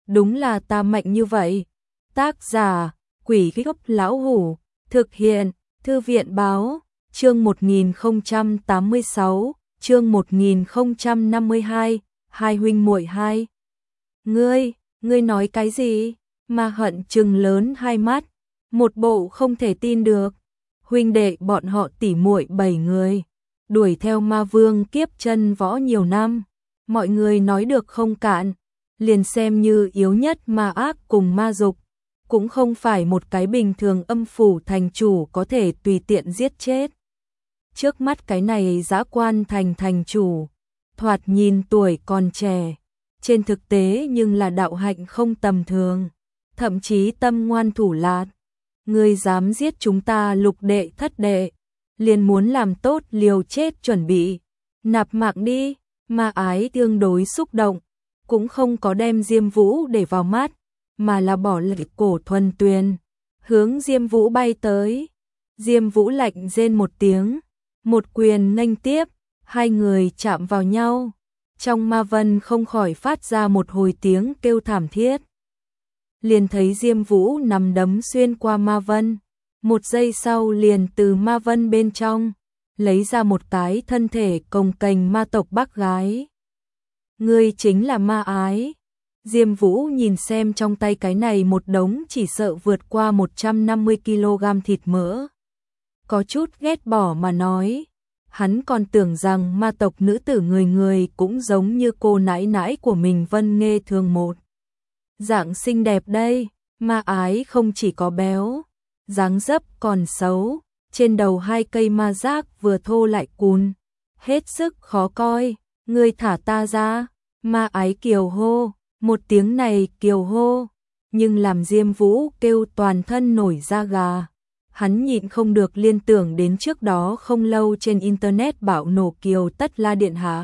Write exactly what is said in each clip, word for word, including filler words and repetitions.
đúng là ta mạnh như vậy. Tác giả, Quỷ Gốc Lão Hủ, thực hiện, Thư viện báo, chương một nghìn không trăm tám mươi sáu, chương một nghìn không trăm năm mươi hai, hai huynh muội hai. Ngươi, ngươi nói cái gì? Ma Hận trừng lớn hai mắt, một bộ không thể tin được. Huynh đệ bọn họ tỉ muội bảy người, đuổi theo ma vương kiếp chân võ nhiều năm, mọi người nói được không cạn, liền xem như yếu nhất ma ác cùng ma dục, cũng không phải một cái bình thường âm phủ thành chủ có thể tùy tiện giết chết. Trước mắt cái này dã quan thành thành chủ, thoạt nhìn tuổi còn trẻ, trên thực tế nhưng là đạo hạnh không tầm thường, thậm chí tâm ngoan thủ lạt. Ngươi dám giết chúng ta lục đệ thất đệ, liền muốn làm tốt liều chết chuẩn bị, nạp mạng đi. Ma Ái tương đối xúc động, cũng không có đem Diêm Vũ để vào mắt, mà là bỏ lại Cổ Thuần Tuyền, hướng Diêm Vũ bay tới. Diêm Vũ lạnh rên một tiếng, một quyền nghênh tiếp, hai người chạm vào nhau, trong ma vân không khỏi phát ra một hồi tiếng kêu thảm thiết. Liền thấy Diêm Vũ nằm đấm xuyên qua ma vân, một giây sau liền từ ma vân bên trong lấy ra một cái thân thể cồng kềnh ma tộc bác gái. Ngươi chính là Ma Ái. Diêm Vũ nhìn xem trong tay cái này một đống chỉ sợ vượt qua một trăm năm mươi ki lô gam thịt mỡ, có chút ghét bỏ mà nói. Hắn còn tưởng rằng ma tộc nữ tử người người cũng giống như cô nãi nãi của mình Vân Nghê Thường một dạng xinh đẹp đây. Ma Ái không chỉ có béo, dáng dấp còn xấu, trên đầu hai cây ma giác vừa thô lại cùn, hết sức khó coi. Ngươi thả ta ra. Ma Ái kiều hô, một tiếng này kiều hô, nhưng làm Diêm Vũ kêu toàn thân nổi da gà. Hắn nhịn không được liên tưởng đến trước đó không lâu trên internet bạo nổ Kiều Tất La Điện Hạ.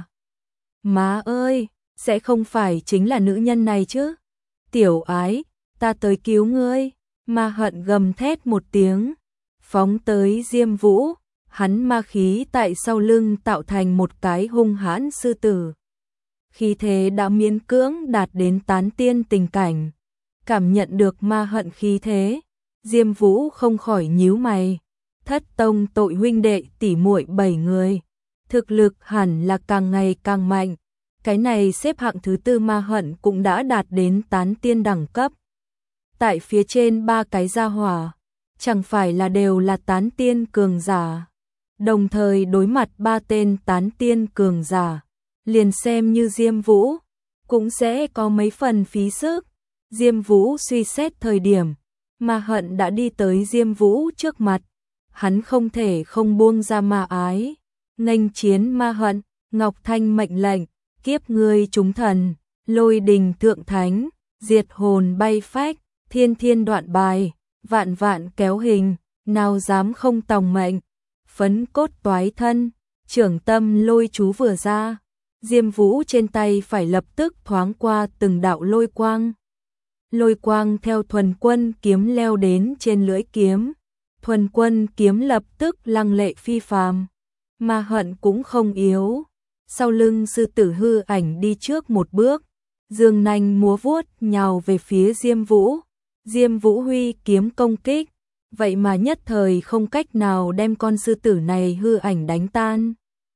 Má ơi, sẽ không phải chính là nữ nhân này chứ? Tiểu Ái, ta tới cứu ngươi. Ma Hận gầm thét một tiếng, phóng tới Diêm Vũ, hắn ma khí tại sau lưng tạo thành một cái hung hãn sư tử. Khí thế đã miễn cưỡng đạt đến tán tiên tình cảnh. Cảm nhận được Ma Hận khí thế, Diêm Vũ không khỏi nhíu mày. Thất tông tội huynh đệ tỷ muội bảy người, thực lực hẳn là càng ngày càng mạnh. Cái này xếp hạng thứ tư Ma Hận cũng đã đạt đến tán tiên đẳng cấp. Tại phía trên ba cái gia hỏa, chẳng phải là đều là tán tiên cường giả. Đồng thời đối mặt ba tên tán tiên cường giả, liền xem như Diêm Vũ cũng sẽ có mấy phần phí sức. Diêm Vũ suy xét thời điểm, Ma Hận đã đi tới Diêm Vũ trước mặt, hắn không thể không buông ra Ma Ái, nghênh chiến Ma Hận. Ngọc Thanh mệnh lệnh, kiếp ngươi chúng thần, lôi đình thượng thánh, diệt hồn bay phách, thiên thiên đoạn bài, vạn vạn kéo hình, nào dám không tòng mệnh. Phấn cốt toái thân, trưởng tâm lôi chú vừa ra, Diêm Vũ trên tay phải lập tức thoáng qua từng đạo lôi quang. Lôi quang theo thuần quân kiếm leo đến trên lưỡi kiếm, thuần quân kiếm lập tức lăng lệ phi phàm. Ma Hận cũng không yếu, sau lưng sư tử hư ảnh đi trước một bước, dương nanh múa vuốt nhào về phía Diêm Vũ. Diêm Vũ huy kiếm công kích, vậy mà nhất thời không cách nào đem con sư tử này hư ảnh đánh tan.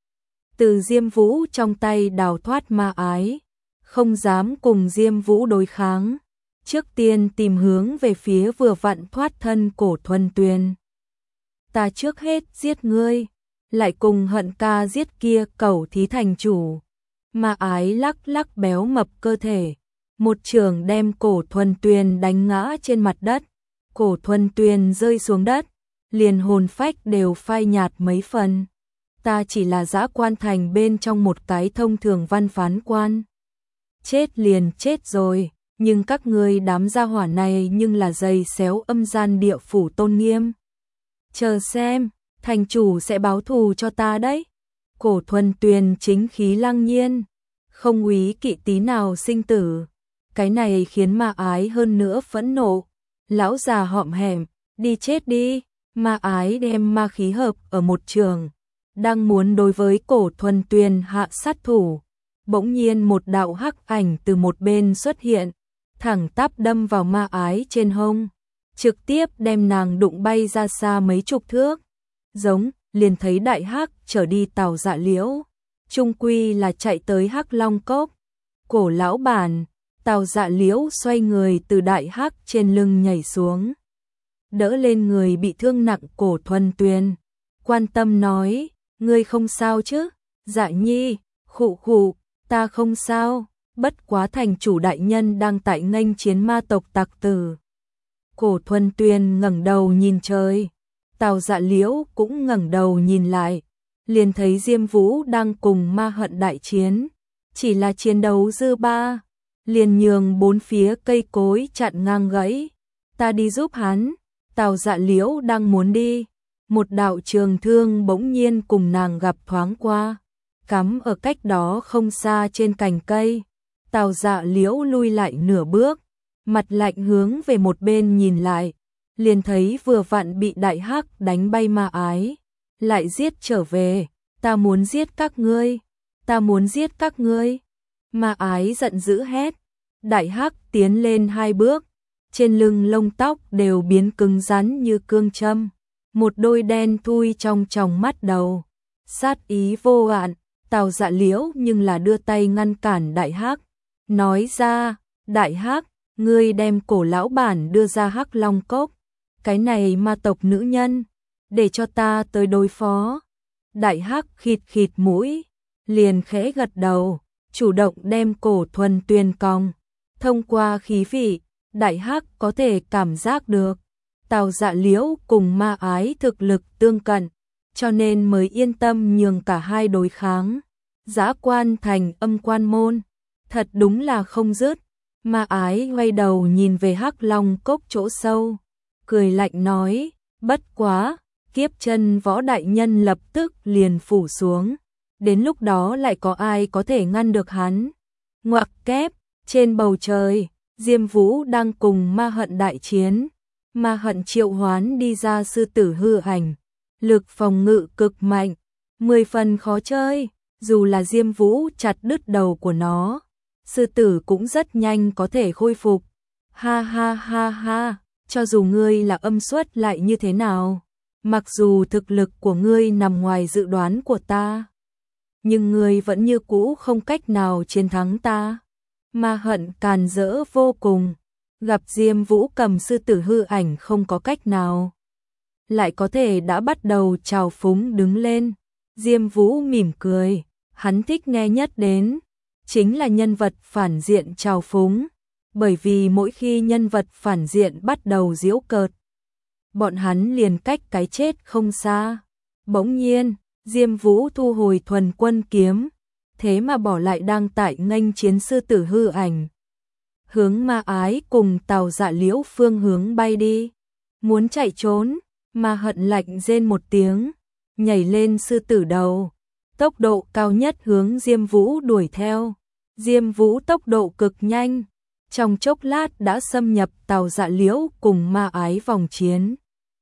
Từ Diêm Vũ trong tay đào thoát Ma Ái, không dám cùng Diêm Vũ đối kháng, trước tiên tìm hướng về phía vừa vặn thoát thân Cổ Thuần Tuyền. Ta trước hết giết ngươi, lại cùng Hận ca giết kia cẩu thí thành chủ. Ma Ái lắc lắc béo mập cơ thể, một chưởng đem Cổ Thuần Tuyền đánh ngã trên mặt đất. Cổ Thuần Tuyền rơi xuống đất, liền hồn phách đều phai nhạt mấy phần. Ta chỉ là dã quan thành bên trong một cái thông thường văn phán quan, chết liền chết rồi, nhưng các ngươi đám gia hỏa này nhưng là giày xéo âm gian địa phủ tôn nghiêm. Chờ xem, thành chủ sẽ báo thù cho ta đấy. Cổ Thuần Tuyền chính khí lăng nhiên, không úy kỵ tí nào sinh tử. Cái này khiến Ma Ái hơn nữa phẫn nộ. Lão già hõm hẻm, đi chết đi. Ma Ái đem ma khí hợp ở một trường, đang muốn đối với Cổ Thuần Tuyền hạ sát thủ, bỗng nhiên một đạo hắc ảnh từ một bên xuất hiện, thẳng tắp đâm vào ma ái trên hông, trực tiếp đem nàng đụng bay ra xa mấy chục thước. Giống, liền thấy đại hắc trở đi Tào Dạ Liễu, chung quy là chạy tới Hắc Long Cốc. Cổ lão bản, Tào Dạ Liễu xoay người từ đại hắc trên lưng nhảy xuống, đỡ lên người bị thương nặng Cổ Thuần Tuyền, quan tâm nói, ngươi không sao chứ? Dạ nhi, khụ khụ, ta không sao, bất quá thành chủ đại nhân đang tại nghênh chiến ma tộc tặc tử. Cổ Thuần Tuyền ngẩng đầu nhìn trời, Tào Dạ Liễu cũng ngẩng đầu nhìn lại, liền thấy Diêm Vũ đang cùng ma hận đại chiến, chỉ là chiến đấu dư ba, liền nhường bốn phía cây cối chặn ngang gãy, ta đi giúp hắn. Tào Dạ Liễu đang muốn đi, một đạo trường thương bỗng nhiên cùng nàng gặp thoáng qua, cắm ở cách đó không xa trên cành cây. Tào Dạ Liễu lui lại nửa bước, mặt lạnh hướng về một bên nhìn lại, liền thấy vừa vặn bị đại hắc đánh bay ma ái, lại giết trở về, ta muốn giết các ngươi, ta muốn giết các ngươi. Ma ái giận dữ hét, đại hắc tiến lên hai bước, trên lưng lông tóc đều biến cứng rắn như cương châm, một đôi đen thui trong tròng mắt đầu, sát ý vô hạn. Tào Dạ Liễu nhưng là đưa tay ngăn cản đại hắc, nói ra, đại hắc, ngươi đem cổ lão bản đưa ra Hắc Long Cốc, cái này ma tộc nữ nhân, để cho ta tới đối phó. Đại hắc khịt khịt mũi, liền khẽ gật đầu, chủ động đem Cổ Thuần Tuyền còng. Thông qua khí vị, đại hắc có thể cảm giác được Tào Dạ Liễu cùng ma ái thực lực tương cận, cho nên mới yên tâm nhường cả hai đối kháng. Dã quan thành âm quan môn, thật đúng là không dứt. Ma ái quay đầu nhìn về Hắc Long Cốc chỗ sâu, cười lạnh nói, bất quá, kiếp chân võ đại nhân lập tức liền phủ xuống, đến lúc đó lại có ai có thể ngăn được hắn. Ngoặc kép, trên bầu trời, Diêm Vũ đang cùng ma hận đại chiến, ma hận triệu hoán đi ra sư tử hư ảnh, lực phòng ngự cực mạnh, mười phần khó chơi, dù là Diêm Vũ chặt đứt đầu của nó, sư tử cũng rất nhanh có thể khôi phục. Ha ha ha ha, cho dù ngươi là âm xuất lại như thế nào, mặc dù thực lực của ngươi nằm ngoài dự đoán của ta, nhưng ngươi vẫn như cũ không cách nào chiến thắng ta. Ma hận càn rỡ vô cùng, gặp Diêm Vũ cầm sư tử hư ảnh không có cách nào, lại có thể đã bắt đầu trào phúng đứng lên. Diêm Vũ mỉm cười, hắn thích nghe nhất đến chính là nhân vật phản diện trào phúng, bởi vì mỗi khi nhân vật phản diện bắt đầu giễu cợt, bọn hắn liền cách cái chết không xa. Bỗng nhiên, Diêm Vũ thu hồi thuần quân kiếm, thế mà bỏ lại đang tại nghênh chiến sư tử hư ảnh, hướng ma ái cùng Tào Dạ Liễu phương hướng bay đi. Muốn chạy trốn, ma hận lạnh rên một tiếng, nhảy lên sư tử đầu, tốc độ cao nhất hướng Diêm Vũ đuổi theo. Diêm Vũ tốc độ cực nhanh, trong chốc lát đã xâm nhập Tào Dạ Liễu cùng ma ái vòng chiến.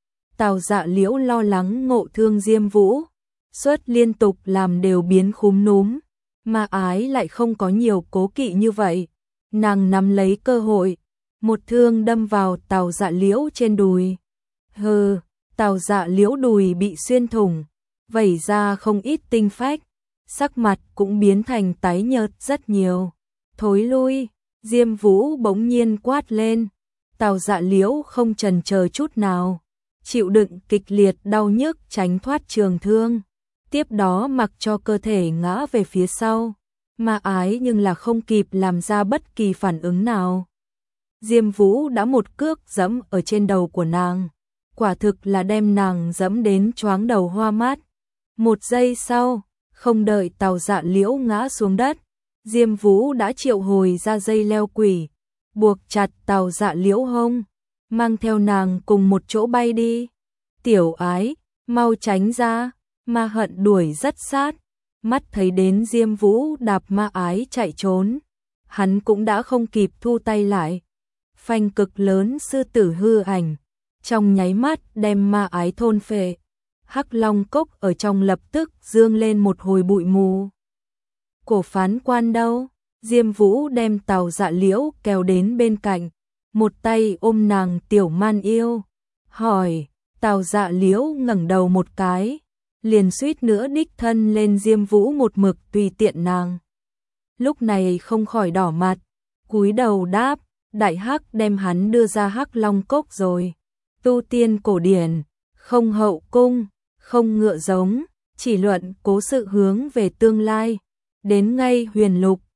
Tào Dạ Liễu lo lắng ngộ thương Diêm Vũ, suất liên tục làm đều biến khúm núm, ma ái lại không có nhiều cố kỵ như vậy, nàng nắm lấy cơ hội, một thương đâm vào Tào Dạ Liễu trên đùi. Hừ, Tào Dạ Liễu đùi bị xuyên thủng, vẩy ra không ít tinh phách, sắc mặt cũng biến thành tái nhợt rất nhiều. Thối lui, Diêm Vũ bỗng nhiên quát lên. Tào Dạ Liễu không chần chờ chút nào, chịu đựng kịch liệt đau nhức tránh thoát trường thương, tiếp đó mặc cho cơ thể ngã về phía sau. Ma ái nhưng là không kịp làm ra bất kỳ phản ứng nào. Diêm Vũ đã một cước giẫm ở trên đầu của nàng, quả thực là đem nàng giẫm đến choáng đầu hoa mắt. Một giây sau, không đợi Tào Dạ Liễu ngã xuống đất, Diêm Vũ đã triệu hồi ra dây leo quỷ, buộc chặt Tào Dạ Liễu hông, mang theo nàng cùng một chỗ bay đi. Tiểu ái, mau tránh ra, ma hận đuổi rất sát, mắt thấy đến Diêm Vũ đạp ma ái chạy trốn, hắn cũng đã không kịp thu tay lại. Phanh cực lớn sư tử hư ảnh, trong nháy mắt đem ma ái thôn phệ. Hắc Long Cốc ở trong lập tức dương lên một hồi bụi mù. Cổ phán quan đâu? Diêm Vũ đem Tào Dạ Liễu kéo đến bên cạnh, một tay ôm nàng tiểu man yêu, hỏi. Tào Dạ Liễu ngẩng đầu một cái, liền suýt nữa đích thân lên Diêm Vũ một mực tùy tiện nàng. Lúc này không khỏi đỏ mặt, cúi đầu đáp, đại hắc đem hắn đưa ra Hắc Long Cốc rồi. Tu tiên cổ điển, không hậu cung, không ngựa giống, chỉ luận cố sự hướng về tương lai. Đến ngay huyền lục,